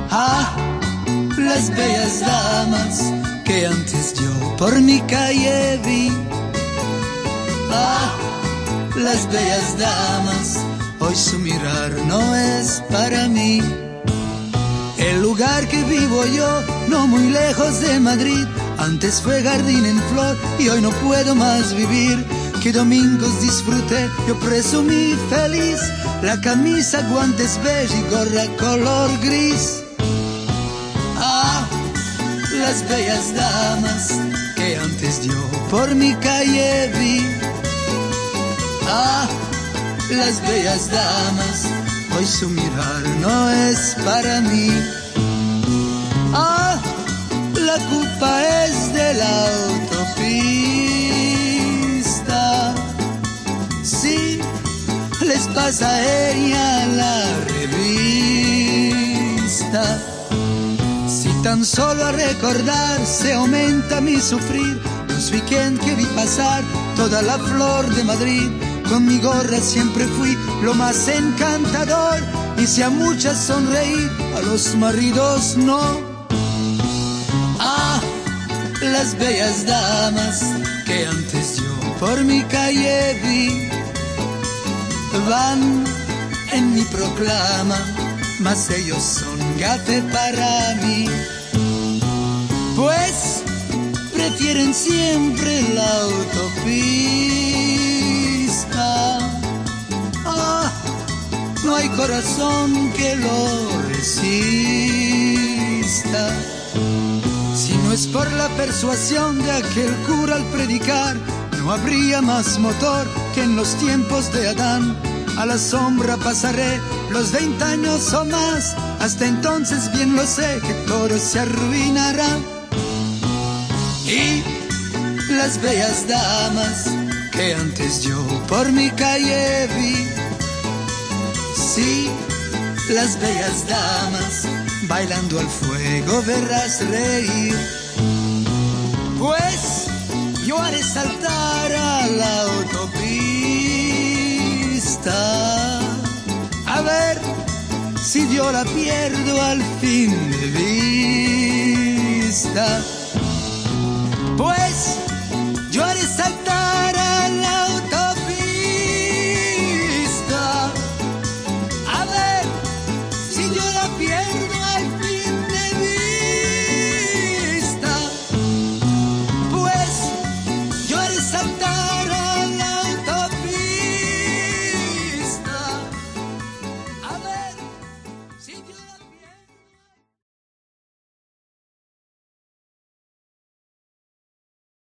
Ah, las bellas damas que antes yo por mi calle vi. Ah, las bellas damas, hoy su mirar no es para mí. El lugar que vivo yo, no muy lejos de Madrid, antes fue jardín en flor y hoy no puedo más vivir. Que domingos disfruté, yo presumí feliz, la camisa, guantes beige y gorra color gris. Ah, las bellas damas que antes yo por mi calle vi. Ah, las bellas damas, hoy su mirar no es para mí. Ah, la culpa es de la autopista. Sí, les pasa a ella la revista. Si tan solo a recordar se aumenta mi sufrir, los weekend que vi pasar toda la flor de Madrid. Con mi gorra siempre fui lo más encantador, hice a muchas sonreír, a los maridos no. Ah, las bellas damas que antes yo por mi calle vi, van en mi proclama, mas ellos son gafe para mí. Pues prefieren siempre la autopista. Ah, no hay corazón que lo resista. Si no es por la persuasión de aquel cura al predicar, no habría más motor que en los tiempos de Adán. A la sombra pasaré los 20 años o más, hasta entonces bien lo sé que todo se arruinará. Y las bellas damas que antes yo por mi calle vi, sí, las bellas damas bailando al fuego verás reír. Pues yo haré saltar a la autopista, a ver si yo la pierdo al fin de vista. Pues yo haré saltar a la autopista, a ver si yo la pierdo al fin de vista. Pues yo haré saltar a la autopista, a ver si yo la